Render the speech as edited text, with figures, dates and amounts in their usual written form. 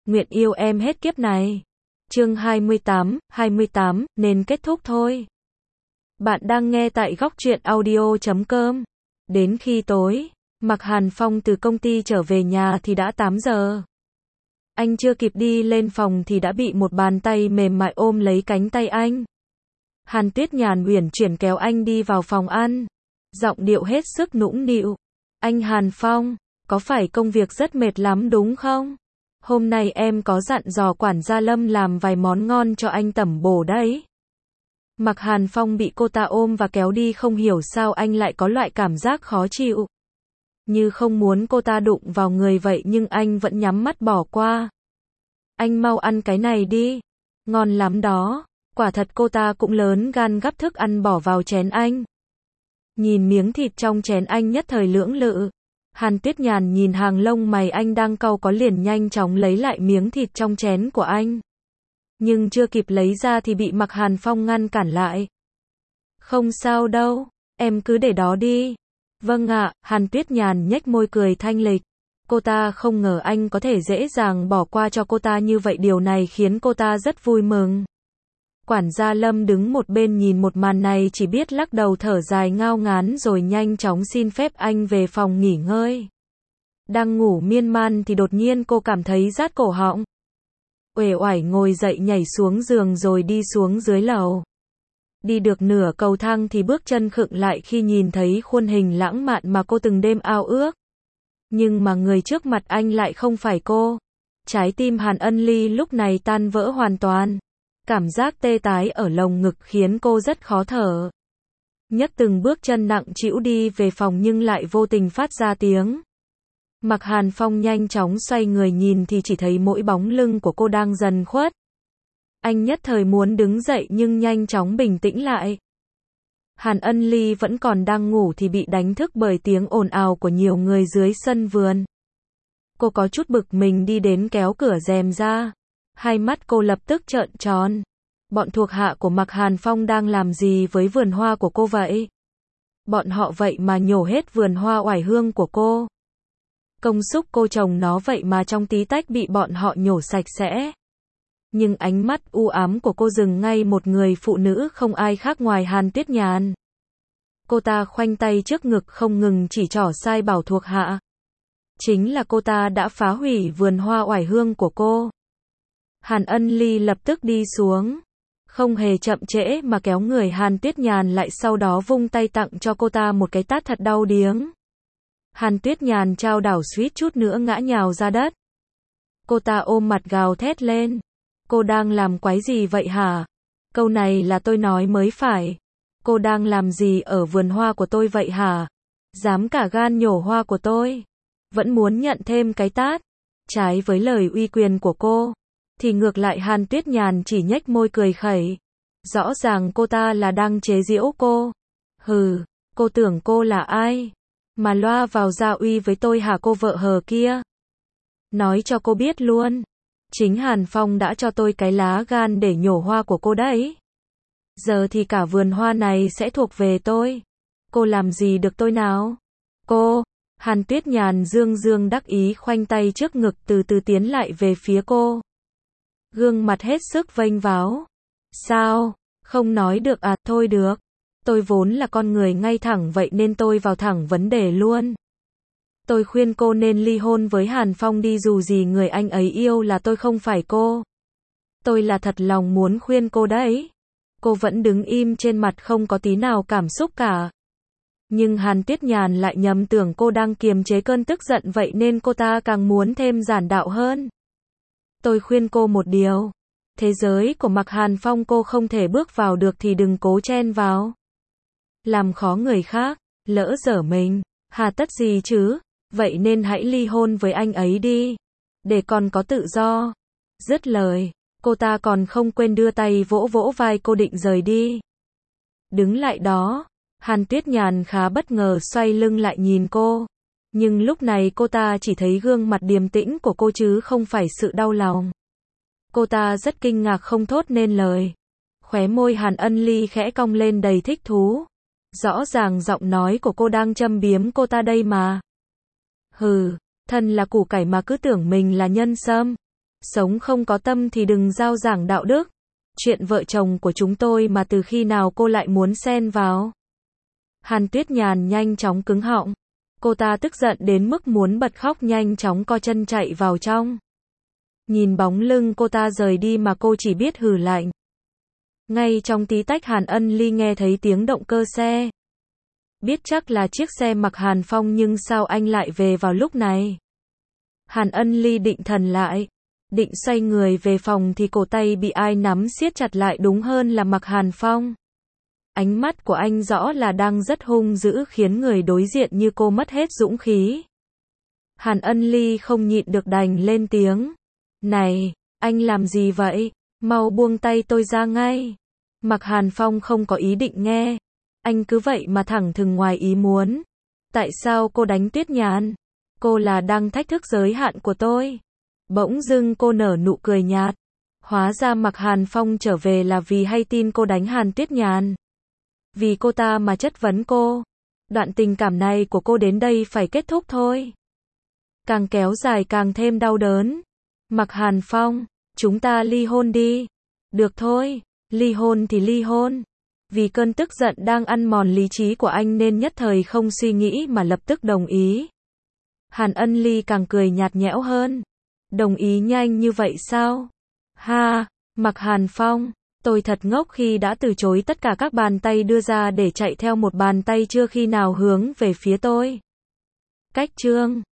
nguyện yêu em hết kiếp này. Chương 28, nên kết thúc thôi. Bạn đang nghe tại Góc Truyện Audio.com. Đến khi tối, Mạc Hàn Phong từ công ty trở về nhà thì đã 8 giờ. Anh chưa kịp đi lên phòng thì đã bị một bàn tay mềm mại ôm lấy cánh tay anh. Hàn Tuyết Nhàn uyển chuyển kéo anh đi vào phòng ăn. Giọng điệu hết sức nũng nịu. Anh Hàn Phong, có phải công việc rất mệt lắm đúng không? Hôm nay em có dặn dò quản gia Lâm làm vài món ngon cho anh tẩm bổ đấy. Mạc Hàn Phong bị cô ta ôm và kéo đi, không hiểu sao anh lại có loại cảm giác khó chịu. Như không muốn cô ta đụng vào người vậy nhưng anh vẫn nhắm mắt bỏ qua. Anh mau ăn cái này đi. Ngon lắm đó. Quả thật cô ta cũng lớn gan gắp thức ăn bỏ vào chén anh. Nhìn miếng thịt trong chén anh nhất thời lưỡng lự. Hàn Tuyết Nhàn nhìn hàng lông mày anh đang cau có liền nhanh chóng lấy lại miếng thịt trong chén của anh. Nhưng chưa kịp lấy ra thì bị Mạc Hàn Phong ngăn cản lại. Không sao đâu, em cứ để đó đi. Vâng ạ, Hàn Tuyết Nhàn nhếch môi cười thanh lịch. Cô ta không ngờ anh có thể dễ dàng bỏ qua cho cô ta như vậy, điều này khiến cô ta rất vui mừng. Quản gia Lâm đứng một bên nhìn một màn này chỉ biết lắc đầu thở dài ngao ngán rồi nhanh chóng xin phép anh về phòng nghỉ ngơi. Đang ngủ miên man thì đột nhiên cô cảm thấy rát cổ họng. Uể oải ngồi dậy nhảy xuống giường rồi đi xuống dưới lầu. Đi được nửa cầu thang thì bước chân khựng lại khi nhìn thấy khuôn hình lãng mạn mà cô từng đêm ao ước. Nhưng mà người trước mặt anh lại không phải cô. Trái tim Hàn Ân Ly lúc này tan vỡ hoàn toàn. Cảm giác tê tái ở lồng ngực khiến cô rất khó thở. Nhấc từng bước chân nặng trĩu đi về phòng nhưng lại vô tình phát ra tiếng. Mạc Hàn Phong nhanh chóng xoay người nhìn thì chỉ thấy mỗi bóng lưng của cô đang dần khuất. Anh nhất thời muốn đứng dậy nhưng nhanh chóng bình tĩnh lại. Hàn Ân Ly vẫn còn đang ngủ thì bị đánh thức bởi tiếng ồn ào của nhiều người dưới sân vườn. Cô có chút bực mình đi đến kéo cửa rèm ra. Hai mắt cô lập tức trợn tròn. Bọn thuộc hạ của Mạc Hàn Phong đang làm gì với vườn hoa của cô vậy? Bọn họ vậy mà nhổ hết vườn hoa oải hương của cô. Công sức cô trồng nó vậy mà trong tí tách bị bọn họ nhổ sạch sẽ. Nhưng ánh mắt u ám của cô dừng ngay một người phụ nữ không ai khác ngoài Hàn Tuyết Nhàn. Cô ta khoanh tay trước ngực không ngừng chỉ trỏ sai bảo thuộc hạ. Chính là cô ta đã phá hủy vườn hoa oải hương của cô. Hàn Ân Ly lập tức đi xuống. Không hề chậm trễ mà kéo người Hàn Tuyết Nhàn lại, sau đó vung tay tặng cho cô ta một cái tát thật đau điếng. Hàn Tuyết Nhàn chao đảo suýt chút nữa ngã nhào ra đất. Cô ta ôm mặt gào thét lên. Cô đang làm quái gì vậy hả? Câu này là tôi nói mới phải. Cô đang làm gì ở vườn hoa của tôi vậy hả? Dám cả gan nhổ hoa của tôi. Vẫn muốn nhận thêm cái tát. Trái với lời uy quyền của cô, thì ngược lại Hàn Tuyết Nhàn chỉ nhếch môi cười khẩy. Rõ ràng cô ta là đang chế giễu cô. Hừ, cô tưởng cô là ai? Mà loa vào gia uy với tôi hả cô vợ hờ kia? Nói cho cô biết luôn. Chính Hàn Phong đã cho tôi cái lá gan để nhổ hoa của cô đấy. Giờ thì cả vườn hoa này sẽ thuộc về tôi. Cô làm gì được tôi nào? Cô, Hàn Tuyết Nhàn dương dương đắc ý khoanh tay trước ngực từ từ tiến lại về phía cô. Gương mặt hết sức vênh váo. Sao? Không nói được à? Thôi được. Tôi vốn là con người ngay thẳng vậy nên tôi vào thẳng vấn đề luôn. Tôi khuyên cô nên ly hôn với Hàn Phong đi, dù gì người anh ấy yêu là tôi không phải cô. Tôi là thật lòng muốn khuyên cô đấy. Cô vẫn đứng im trên mặt không có tí nào cảm xúc cả. Nhưng Hàn Tuyết Nhàn lại nhầm tưởng cô đang kiềm chế cơn tức giận vậy nên cô ta càng muốn thêm giản đạo hơn. Tôi khuyên cô một điều. Thế giới của Mạc Hàn Phong cô không thể bước vào được thì đừng cố chen vào. Làm khó người khác, lỡ dở mình, hà tất gì chứ? Vậy nên hãy ly hôn với anh ấy đi. Để còn có tự do. Dứt lời, cô ta còn không quên đưa tay vỗ vỗ vai cô định rời đi. Đứng lại đó, Hàn Tuyết Nhàn khá bất ngờ xoay lưng lại nhìn cô. Nhưng lúc này cô ta chỉ thấy gương mặt điềm tĩnh của cô chứ không phải sự đau lòng. Cô ta rất kinh ngạc không thốt nên lời. Khóe môi Hàn Ân Ly khẽ cong lên đầy thích thú. Rõ ràng giọng nói của cô đang châm biếm cô ta đây mà. Hừ, thân là củ cải mà cứ tưởng mình là nhân sâm. Sống không có tâm thì đừng giao giảng đạo đức. Chuyện vợ chồng của chúng tôi mà từ khi nào cô lại muốn xen vào? Hàn Tuyết Nhàn nhanh chóng cứng họng. Cô ta tức giận đến mức muốn bật khóc, nhanh chóng co chân chạy vào trong. Nhìn bóng lưng cô ta rời đi mà cô chỉ biết hừ lạnh. Ngay trong tí tách Hàn Ân Ly nghe thấy tiếng động cơ xe. Biết chắc là chiếc xe mặc Hàn Phong, nhưng sao anh lại về vào lúc này? Hàn Ân Ly định thần lại, định xoay người về phòng thì cổ tay bị ai nắm siết chặt lại, đúng hơn là mặc Hàn Phong. Ánh mắt của anh rõ là đang rất hung dữ, khiến người đối diện như cô mất hết dũng khí. Hàn Ân Ly không nhịn được đành lên tiếng. Này, anh làm gì vậy? Mau buông tay tôi ra ngay. Mặc Hàn Phong không có ý định nghe. Anh cứ vậy mà thẳng thừng ngoài ý muốn. Tại sao cô đánh Tuyết Nhàn? Cô là đang thách thức giới hạn của tôi. Bỗng dưng cô nở nụ cười nhạt. Hóa ra Mặc Hàn Phong trở về là vì hay tin cô đánh Hàn Tuyết Nhàn. Vì cô ta mà chất vấn cô. Đoạn tình cảm này của cô đến đây phải kết thúc thôi. Càng kéo dài càng thêm đau đớn. Mặc Hàn Phong, chúng ta ly hôn đi. Được thôi, ly hôn thì ly hôn. Vì cơn tức giận đang ăn mòn lý trí của anh nên nhất thời không suy nghĩ mà lập tức đồng ý. Hàn Ân Ly càng cười nhạt nhẽo hơn. Đồng ý nhanh như vậy sao? Ha, Mặc Hàn Phong, tôi thật ngốc khi đã từ chối tất cả các bàn tay đưa ra để chạy theo một bàn tay chưa khi nào hướng về phía tôi. Cách chương